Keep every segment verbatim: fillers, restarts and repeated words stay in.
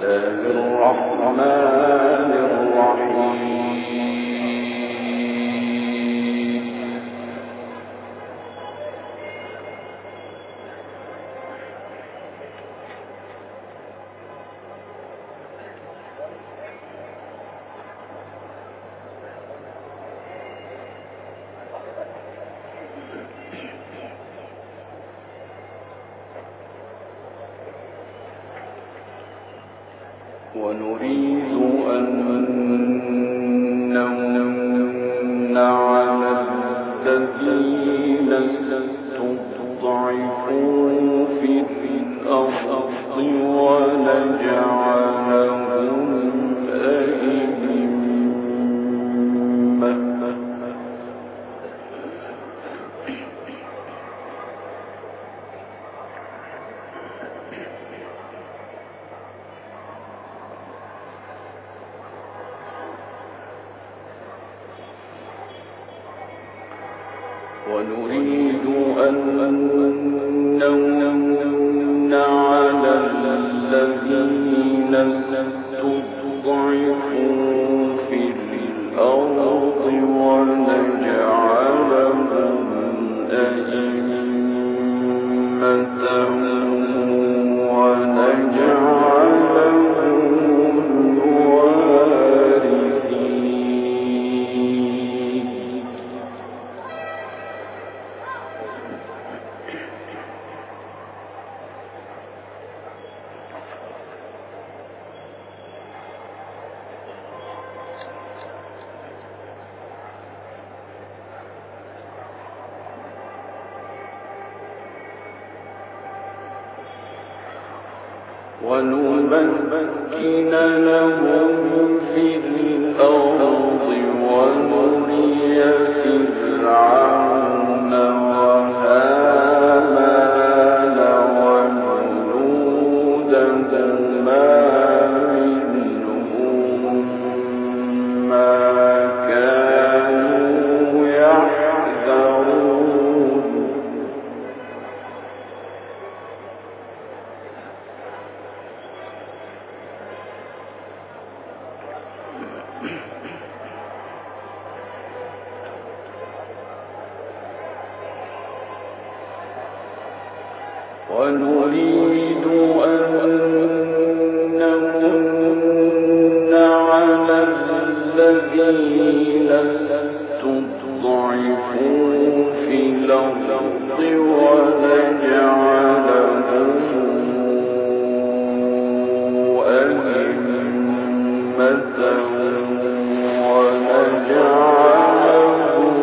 ونريد أن نمن على الذين استضعفوا في الأرض ونجعلهم أئمة ونريد أن نمن على الذين استضعفوا في الأرض ونجعلهم أئمة ونمكن لهم في الأرض ونري فرعون وهامان وجنودهما منهم ما كانوا يحذرون ونريد أن نمن على الذين استضعفوا في الأرض ونجعلهم أئمة ونجعلهم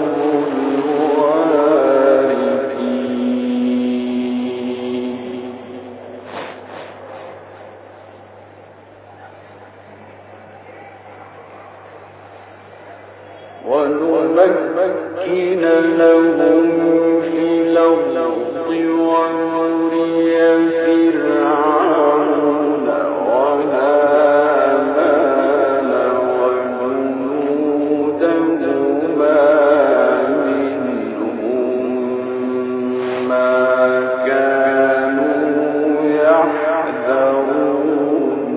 ونمكن لهم في الأرض ونري فرعون وهامان وجنودهما منهم ما كانوا يحذرون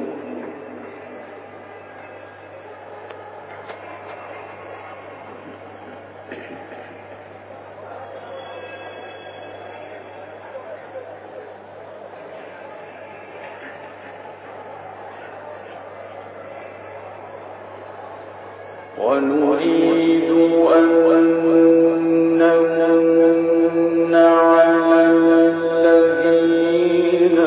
ونريد أن نمن على الذين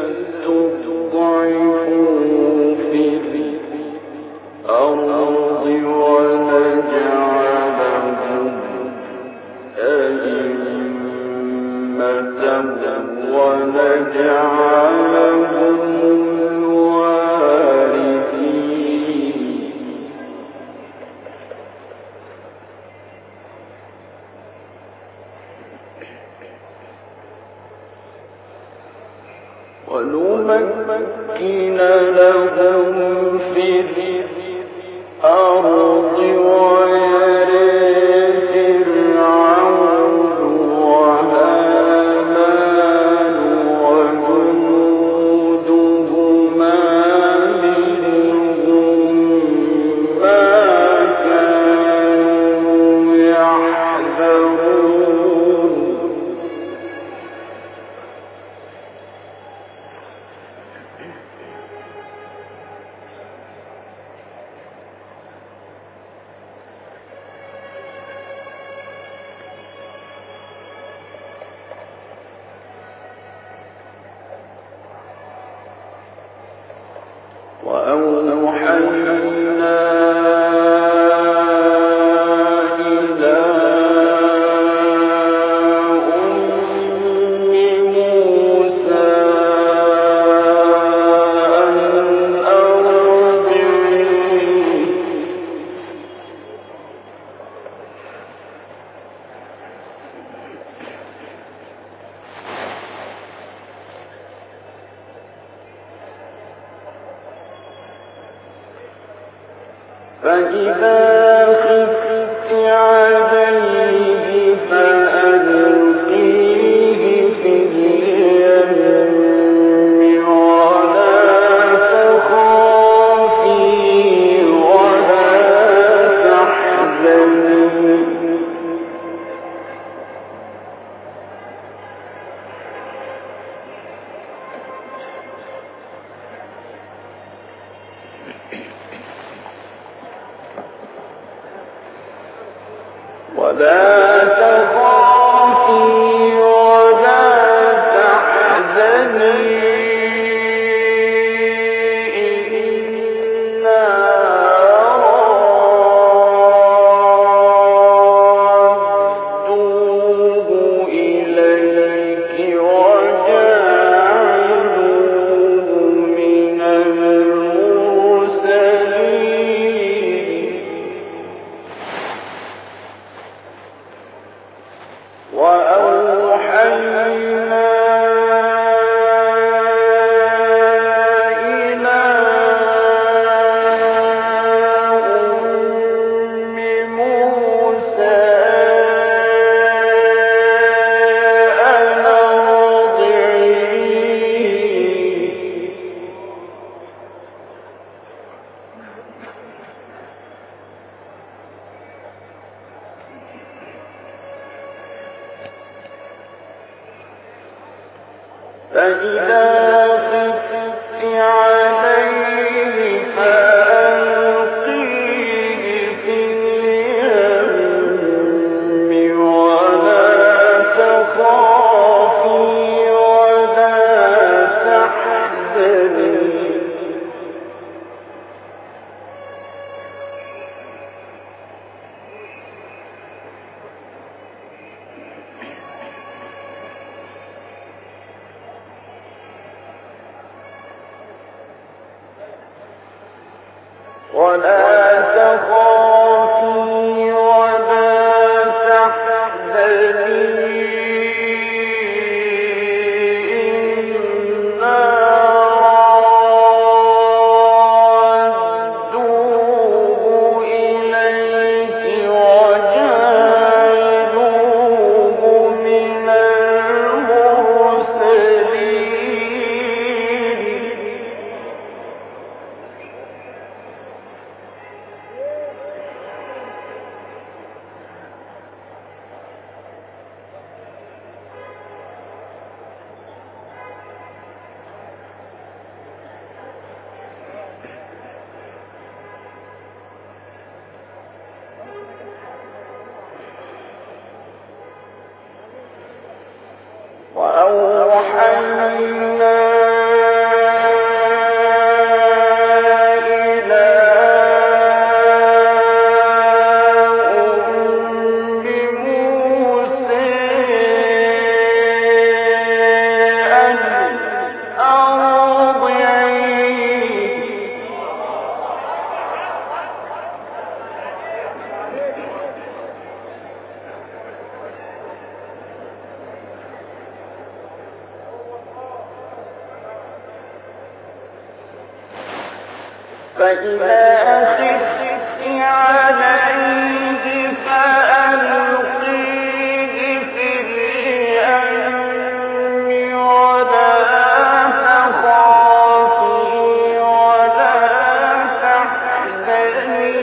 استضعفوا في الأرض ونجعلهم أئمة ونجعلهم ونمكن لهم في الأرض ونري فرعون وهامان وجنودهما فإذا خفت عليه فألقيه في اليم ولا تخافي ولا تحزني ولا تخافي ولا تحزني إنا رادوه إليك وجاعلوه من المرسلين وأوحينا إلى أم موسى أن أرضعيه فإذا خفت عليه فألقيه في اليم ولا تخافي ولا تحزني ولا تخافي ولا تحزني إنا رادوه إليك وجاعلوه من المرسلين وأوحينا إلى أم موسى أن أرضعيه فإذا خفت عليه فألقيه في اليم ولا تخافي ولا تحزني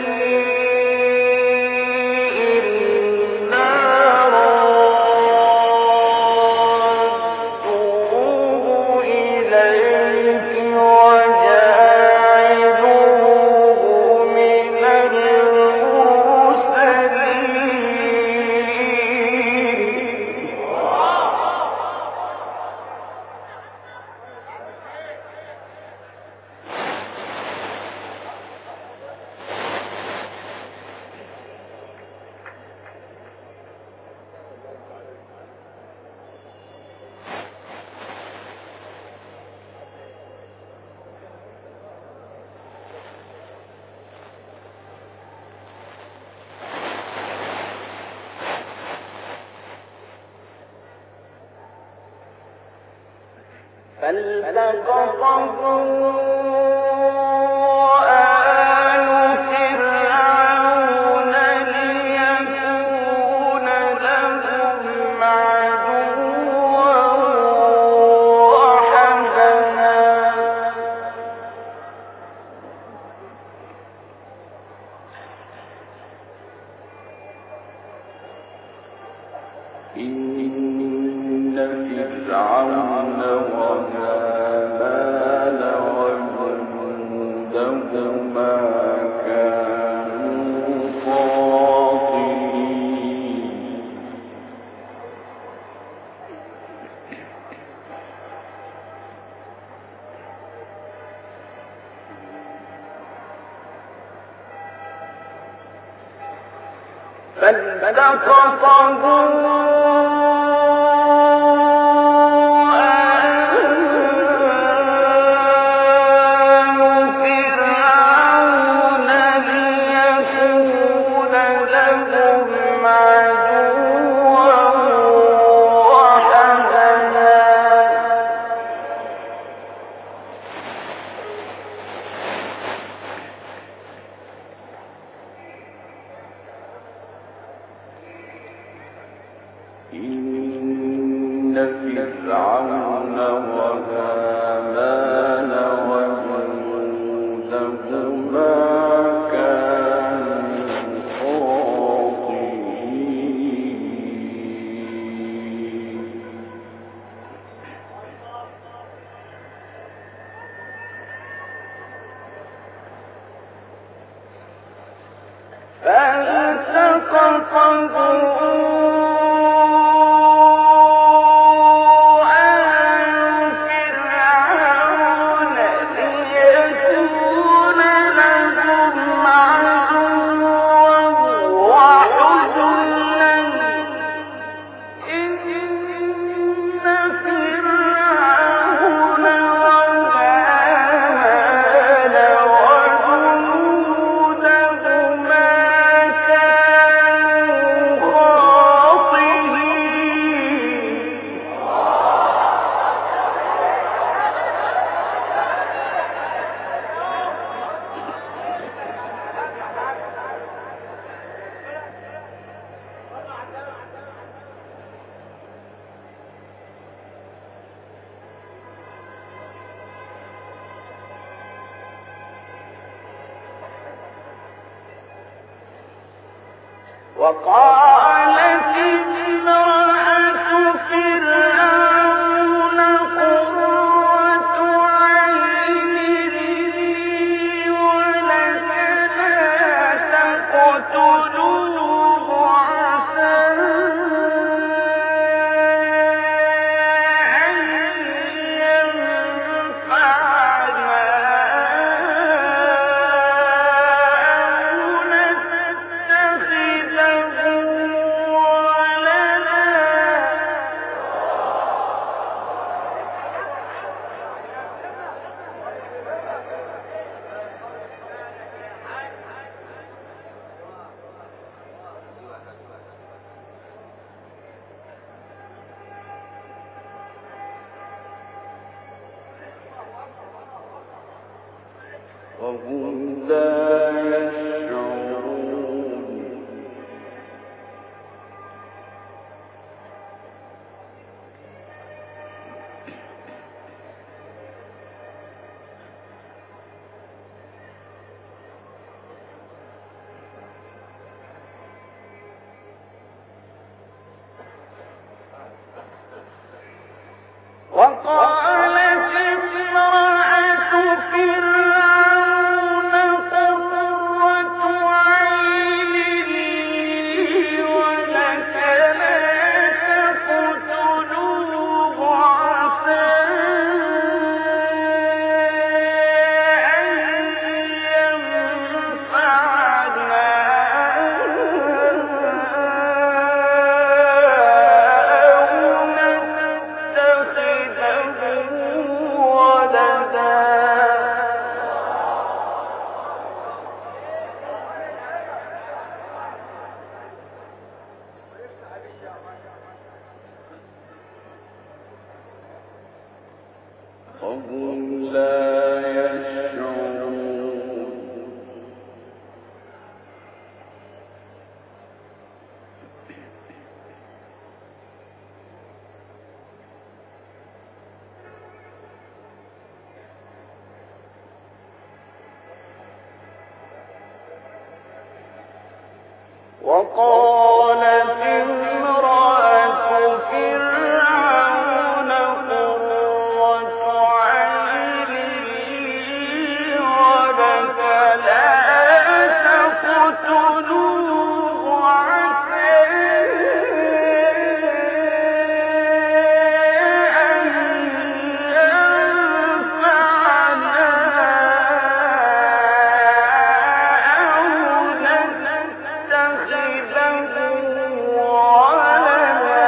إنا رادوه إليك وجاعلوه من وقالت امرأة فرعون قرة عين لي ولك لا تقتلوه عسى أن ينفعنا أو نتخذه ولدا. وهم لا يشعرون. وقالت امرأة فرعون قرة عين لي ولك لا تقتلوه عسى أن ينفعنا أو نتخذه وهم لا يشعرون وقالت امرأة فرعون قرة عين لي ولك لا تقتلوه عسى أن ينفعنا أو نتخذه ولدا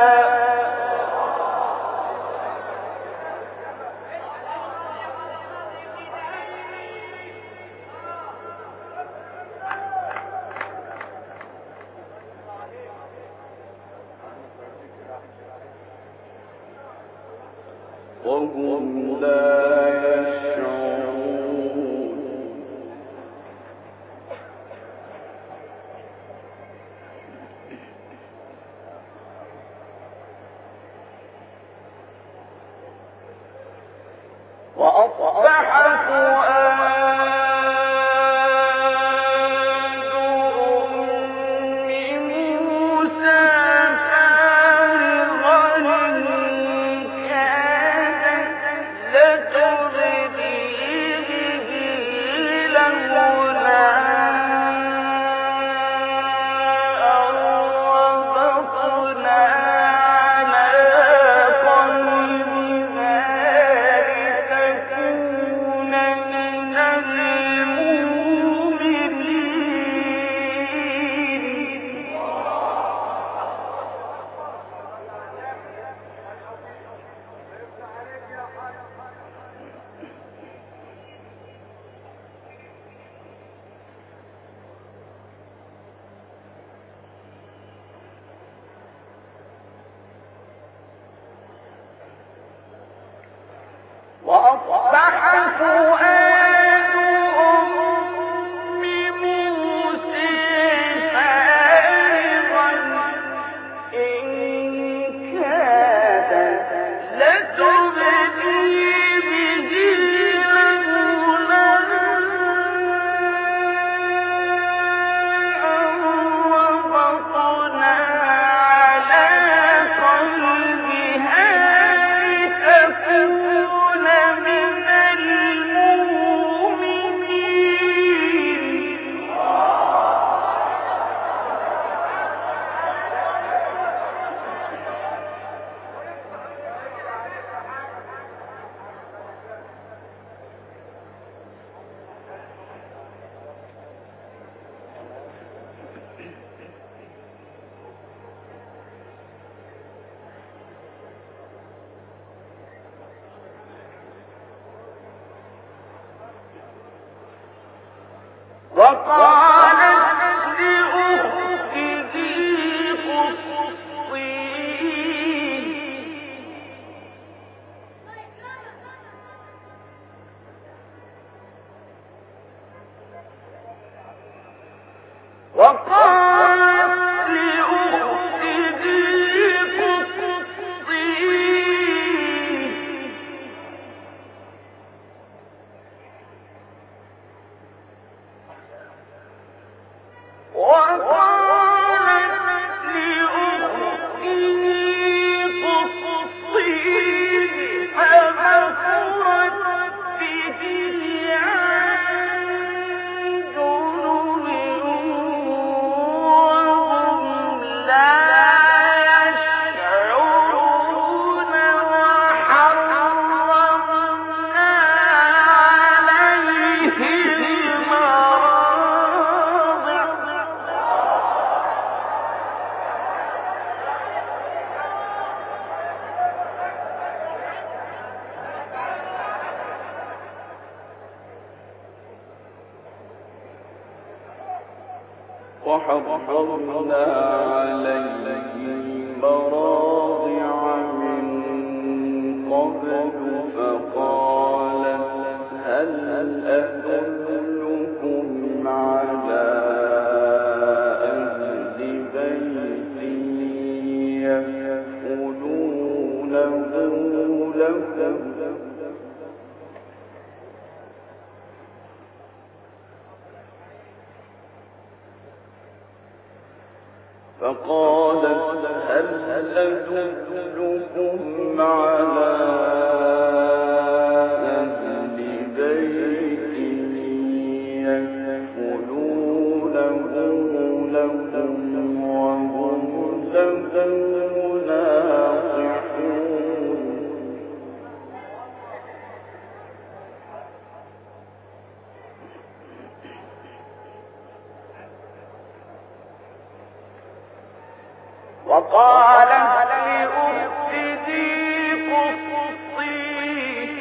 وهم لا يشعرون وأصبح فؤاد أم موسى فارغا إن كادت لتبدي به لولا أن ربطنا على قلبها لتكون من المؤمنين وأصبح فؤاد أم موسى فارغا إن كادت لتبدي به لولا أن ربطنا على قلبها لتكون من المؤمنين وقالت لأخته قصيه وقالت لأخته قصيه وقالت لأخته قصيه فبصرت به عن جنب وهم لا يشعرون وحرمنا عليه المراضع وحرمنا عليه المراضع من قبل فقال فقالت هل أدلكم على أهل بيت يكفلونه لكم وهم له ناصحون. وقالت لأخته قصيه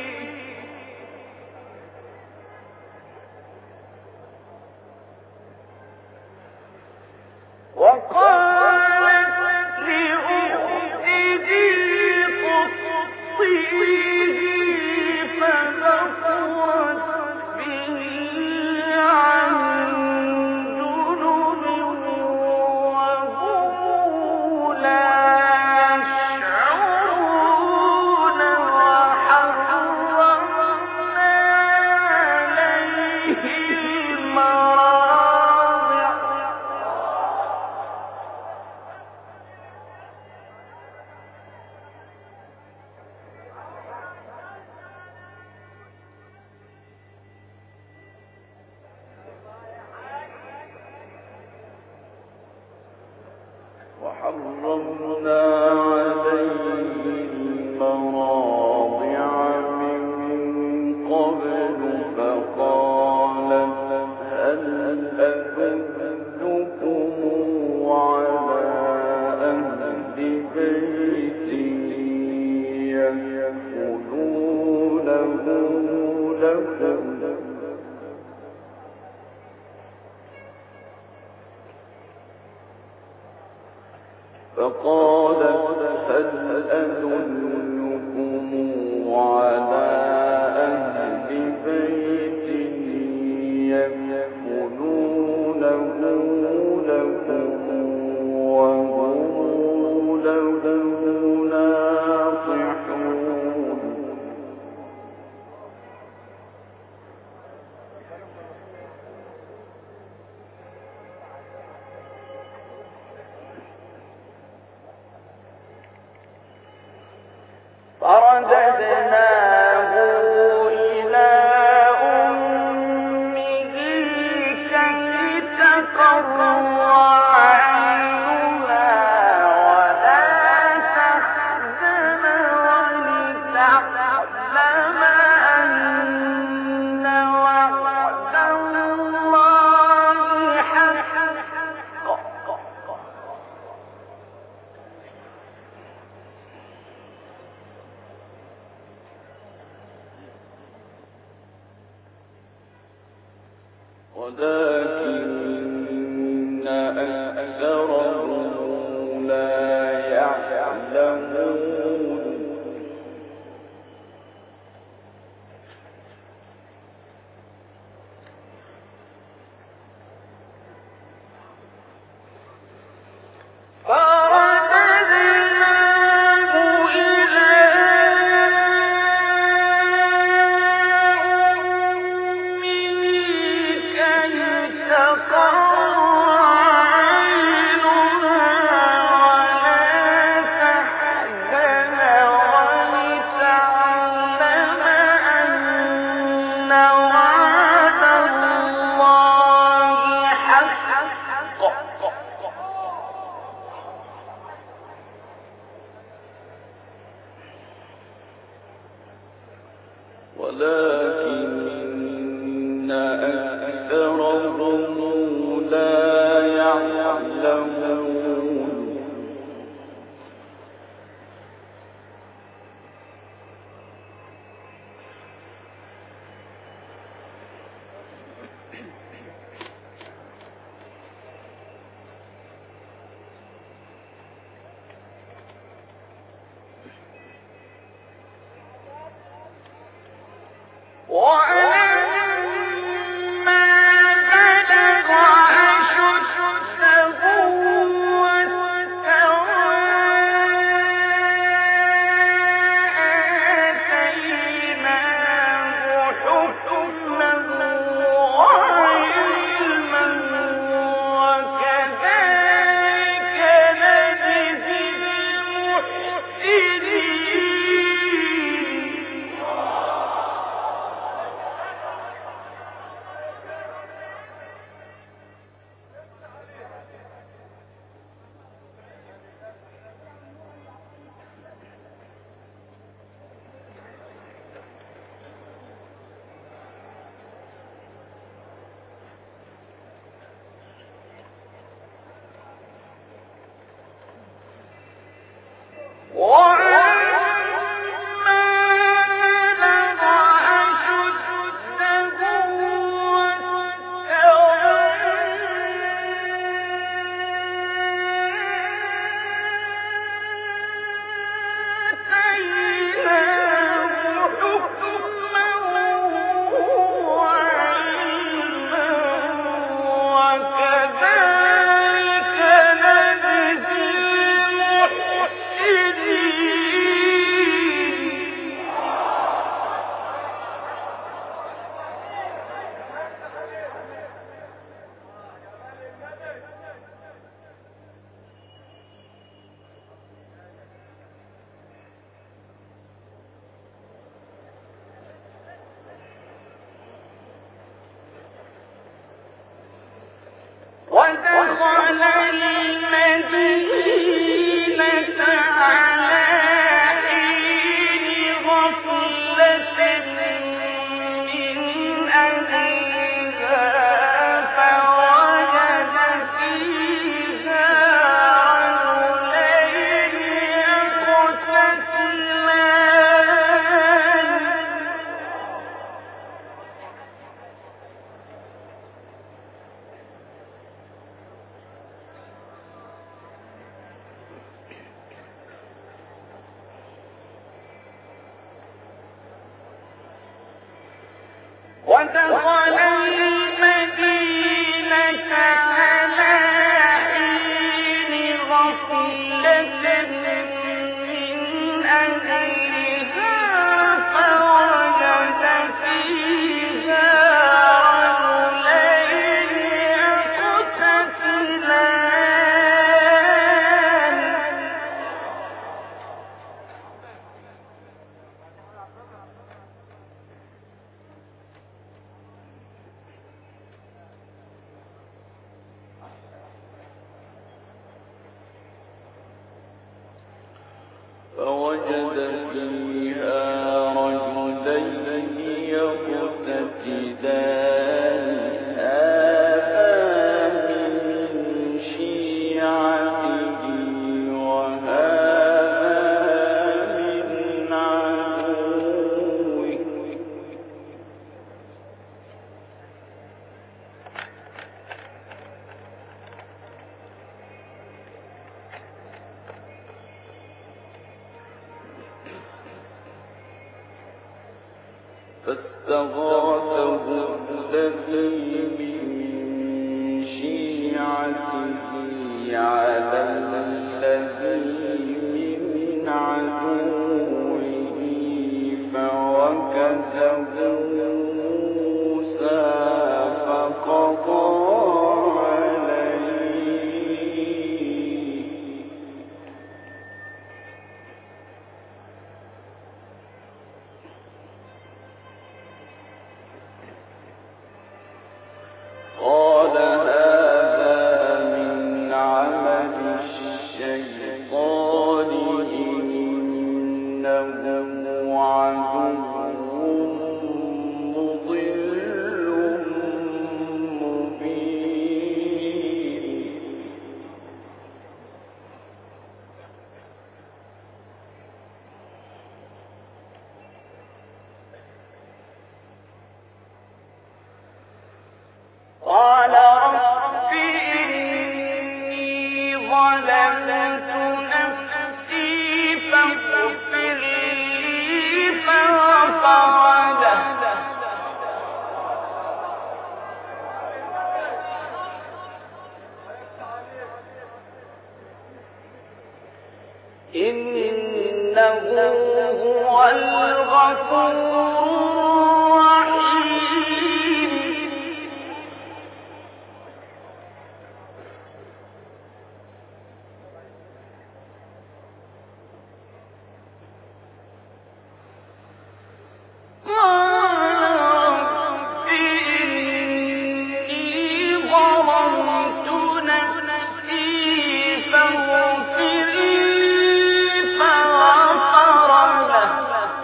وقالت لأخته قصيه فبصرت به عن جنب وهم لا يشعرون وحرمنا عليه المراضع وحرمنا عليه المراضع من قبل فقالت هل أدلكم على أهل بيت يكفلونه لكم فقالت هل أدلكم على أهل بيت يكفلونه لكم وهم له ناصحون. فرددناه إلى أمه كي تقر عينها ولا تحزن ولتعلم أن وعد الله حق. ولكن أكثرهم لا يعلمون. فرددناه إلى أمه كي تقر عينها ودخل المدينة على حين غفلة من أهلها فوجد فيها رجلين يقتتلان فوجد فيها رجلين يقتتلان هذا من شيعته وهذا من عدوه فاستغاثه الذي من شيعته على الذي من عدوه فوكزه موسى فقضى عليه قال هذا من عمل الشيطان إنه عدو مضل مبين قال رب إني ظلمت نفسي فاغفر لي فغفر له إنه هو الغفور الرحيم رب إني ظلمت نفسي فاغفر لي فغفر له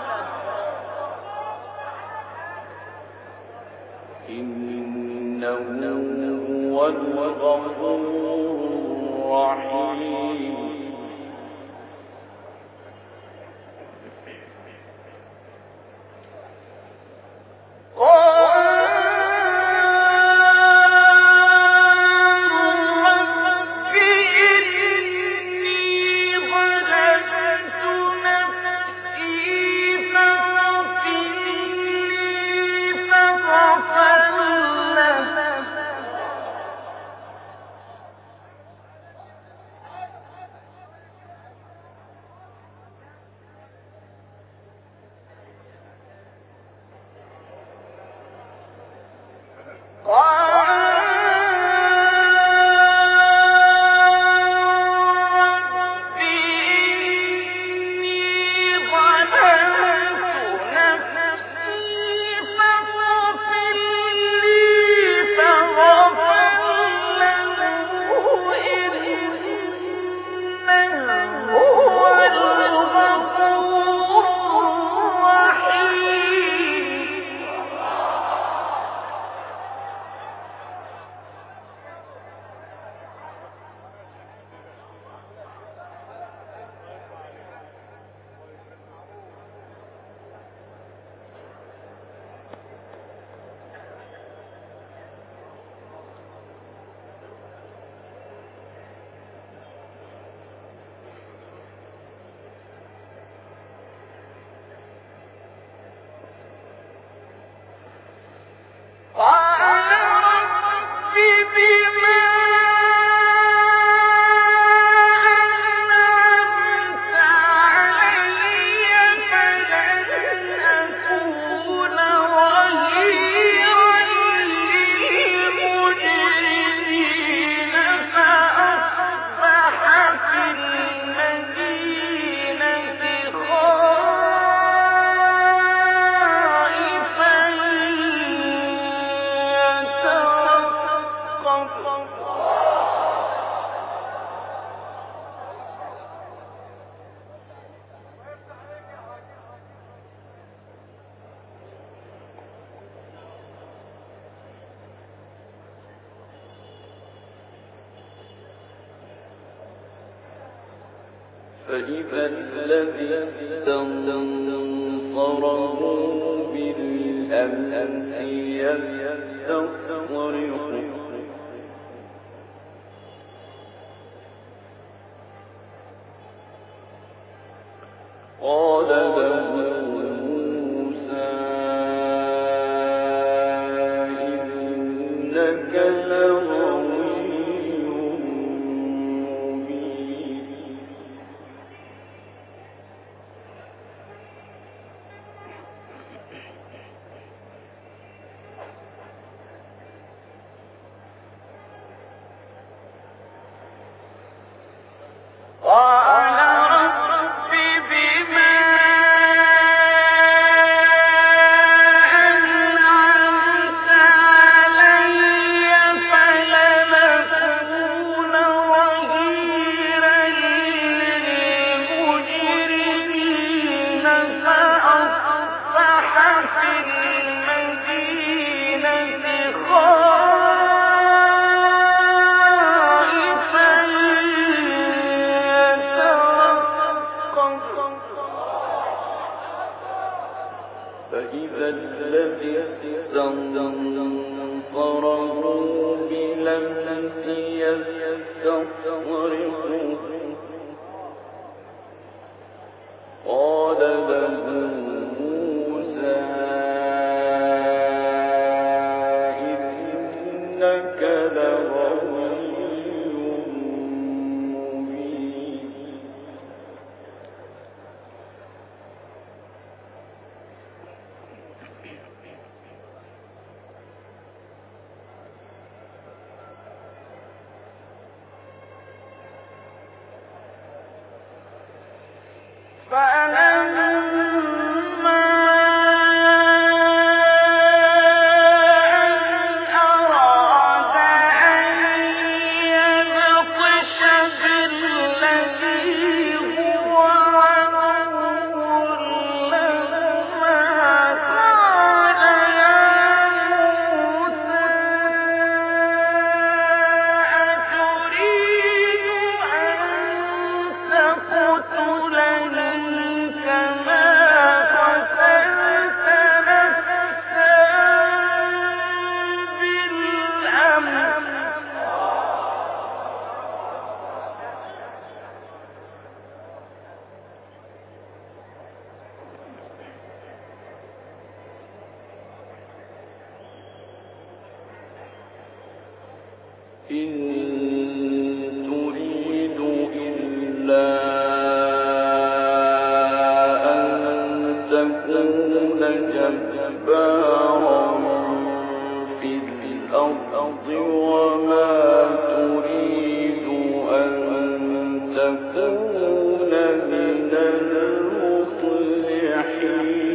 إنه هو الغفور الرحيم فإذا الذي استنصره بالأمس يستصرخ قال له موسى إنك لغوي مبين قال رب بما أنعمت علي فلنكون ظهيرا للمجرمين فأصبح في المدينة خائفا فإذا الذي استنصره بالأمس يستصرخ قال له موسى إنك لغوي مبين فلما أن أراد أن يبطش بالذي هو عدو لهما قال يا موسى أتريد أن تقتلني كما قتلت نفسا بالأمس إن تريد إلا أن تكون جبارا في الأرض وما تريد أن تكون من المصلحين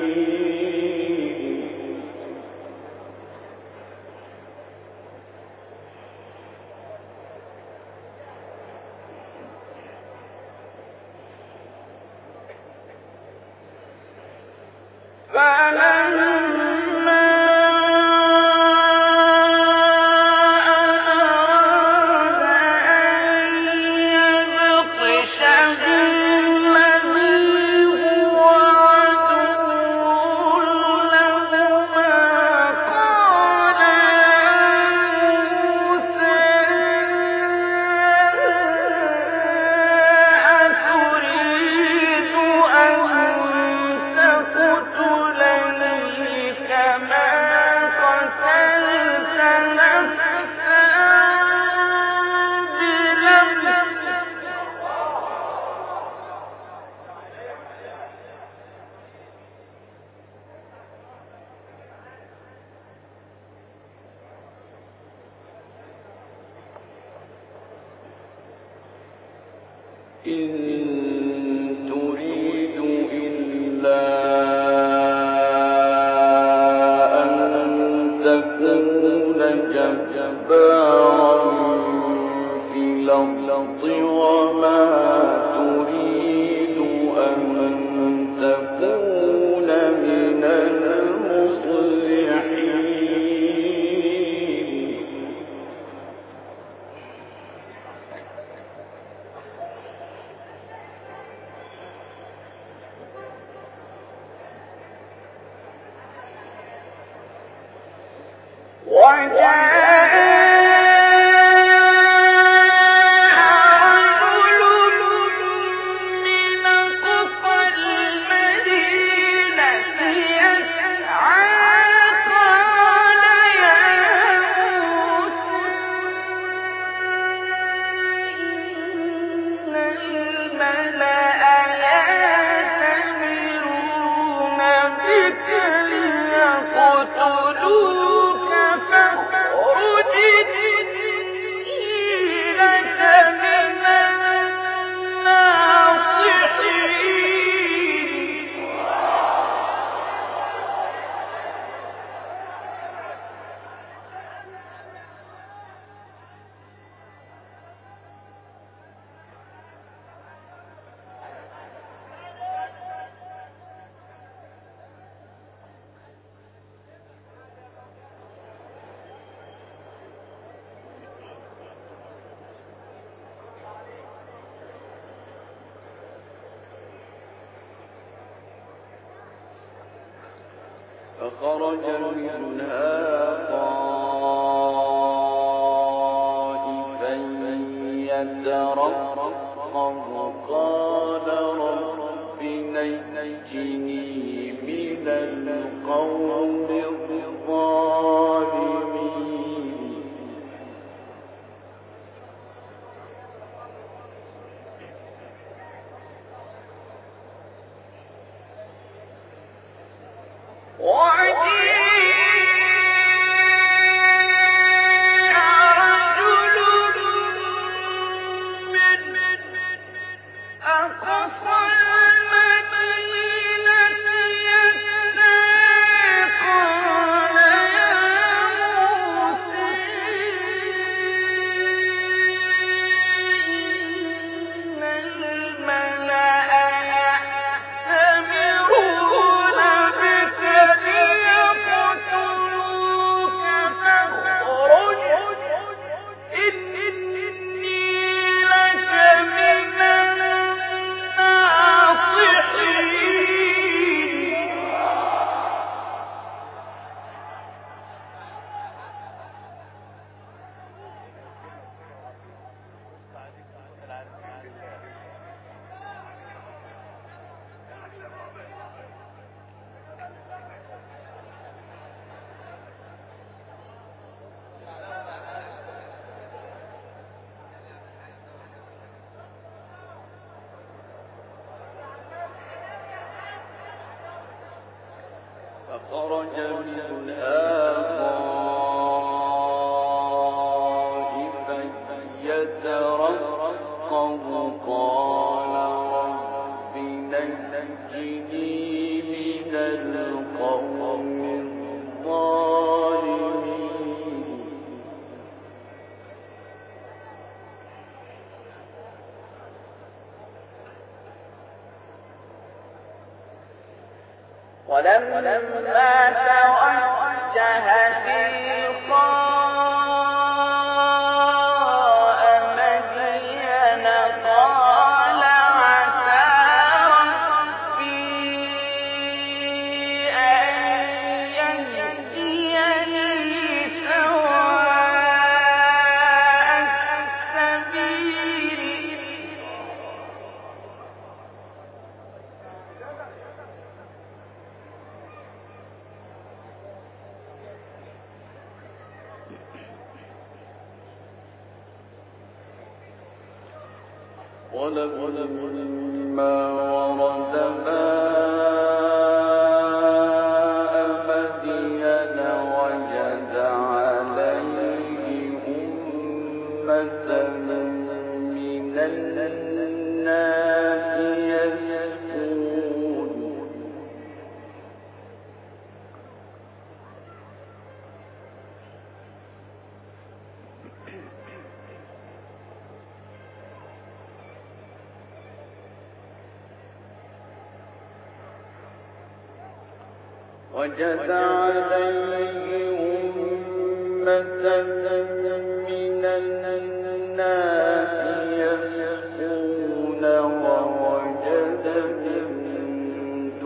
فلما أراد أن يبطش بالذي هو عدو لهما قال يا موسى أتريد أن تقتلني كما قتلت نفسا بالأمس إن تريد إلا أن تكون جبارا فخرج منها خائفا يترقب قال رب نجني من القوم الظالمين فخرج منها خائفا يترقب قال رب نجني من القوم الظالمين ولما توجه تلقاء مدين قال عسى ربي أن يهديني سواء السبيل ولما ورد ماء مدين وجد عليه أمة من الناس يسقون وجد عليه أمة من الناس يسقون ووجد من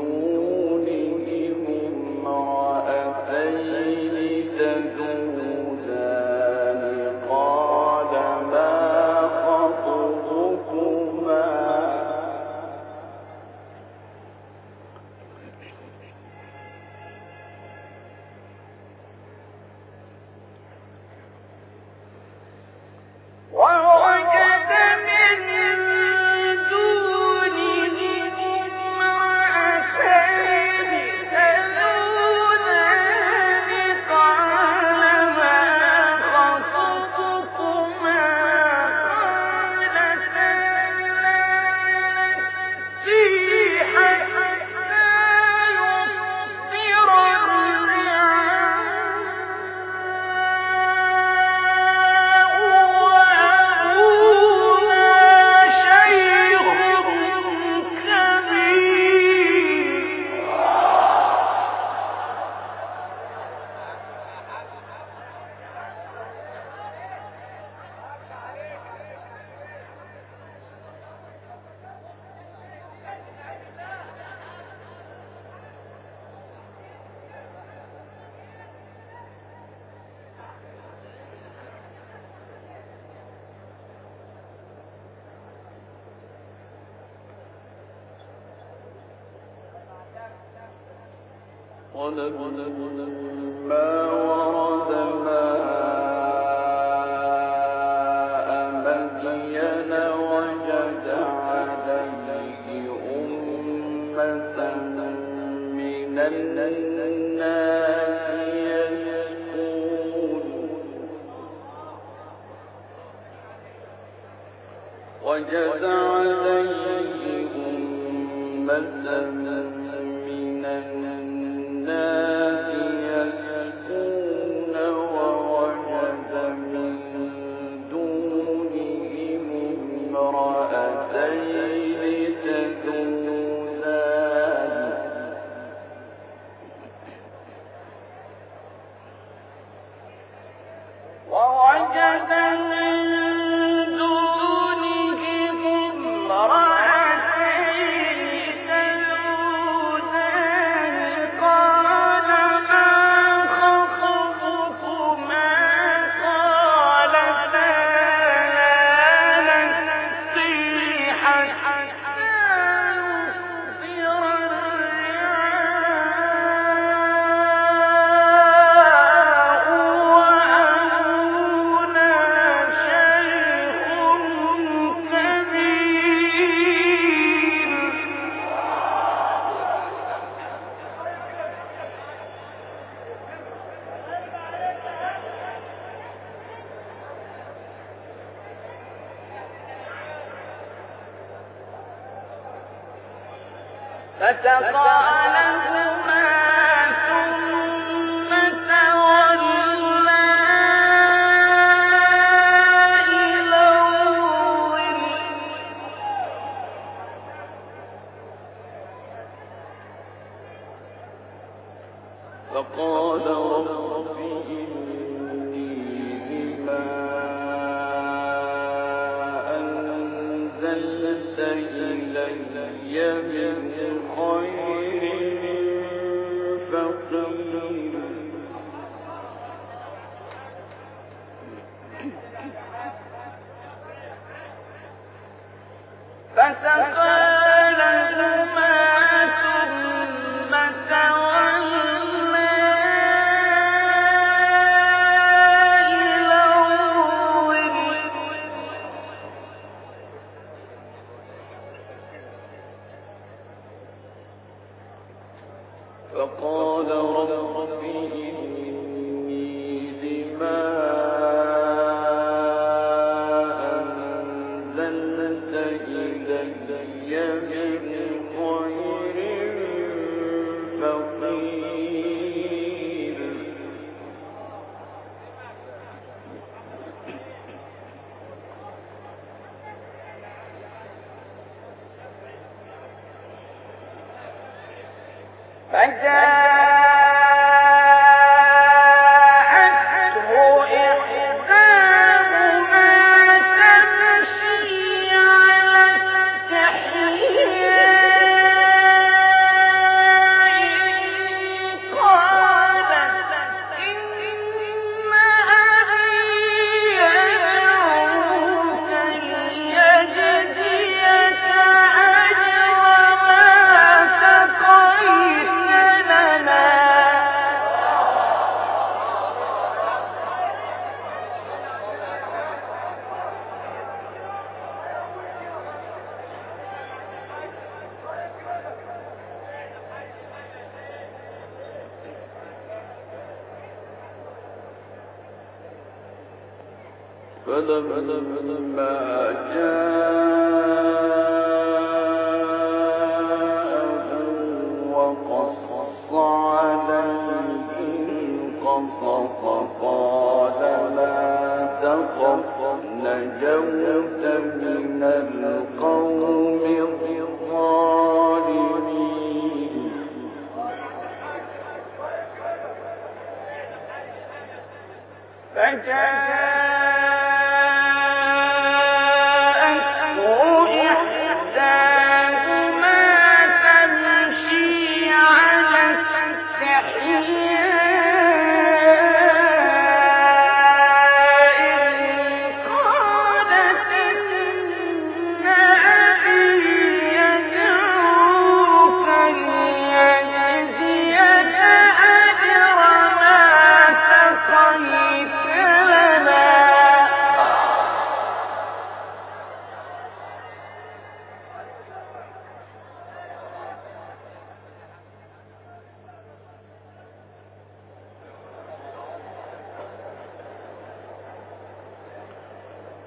دونهم امرأتين تذودان ولما ورد ماء مدين وجد عليه أمة من الناس يسقون وجد عليه أمة من الناس يسقون ووجد من دونهم امرأتين تذودان ووجد من دونهم امرأتين تذودان قال ما خطبكما قالتا لا نسقي حتى يصدر الرعاء وأبونا شيخ كبير. فسقى لهما ثم تولى إلى الظل فقال رب إني لما أنزلت إلي من خير فقير فسقى لهما ثم تولى إلى الظل فقال رب إني لما أنزلت إلي من خير فقير فجاءته إحداهما تمشي على استحياء قالت إن أبي يدعوك ليجزيك أجر ما سقيت لنا. فلما جاءه وقص عليه القصص قال لا تخف نجوت من القوم الظالمين. فجاءته إحداهما تمشي على استحياء قالت إن أبي يدعوك ليجزيك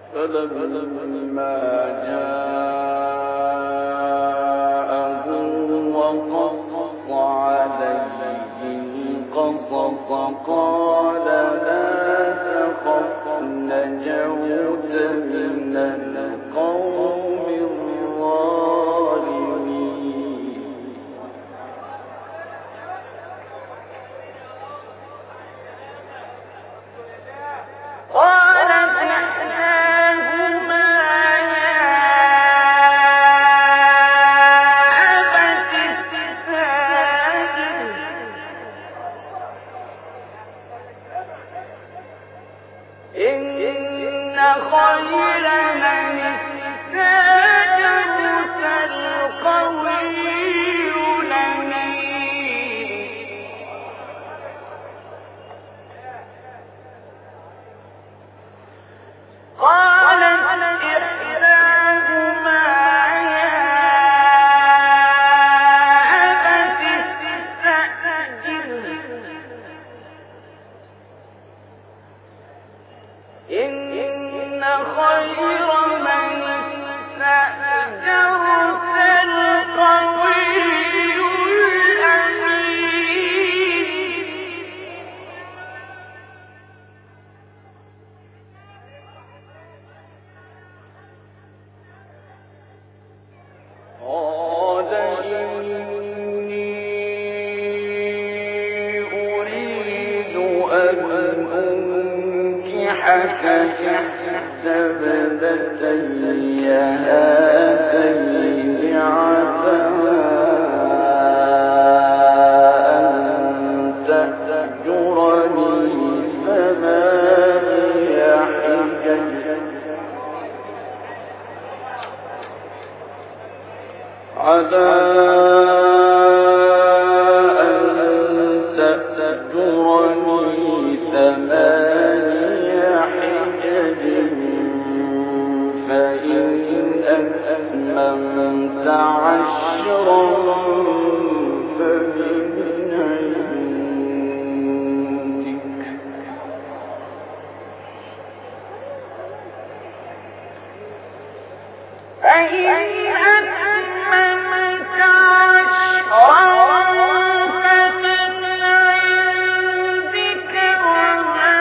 فلما جاءه وقص عليه القصص قال لا تخف نجوت من القوم الظالمين قالت إحداهما يا أبت استأجره إن خير من استأجرت القوي الأمين قالت إحداهما يا أبت استأجره إن خير من استأجرت القوي الأمين قال إني أريد أن أنكحك إحدى ابنتي هاتين على أن تأجرني ثماني حجج على أن تأجرني ثماني حجج فإن أتممت عشرا فمن عندك فإن أتممت عشرا فمن عندك وما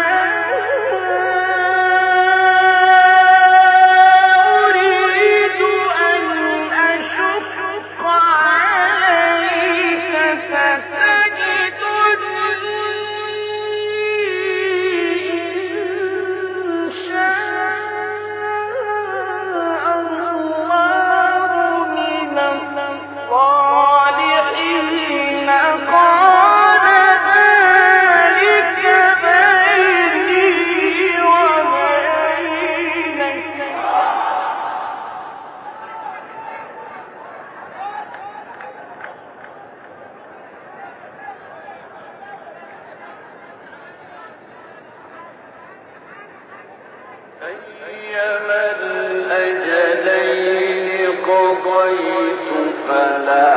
أريد أن أشق عليك ستجدني إن شاء الله من الصالحين قال ذلك بيني وبينك أيما الأجلين قضيت فلا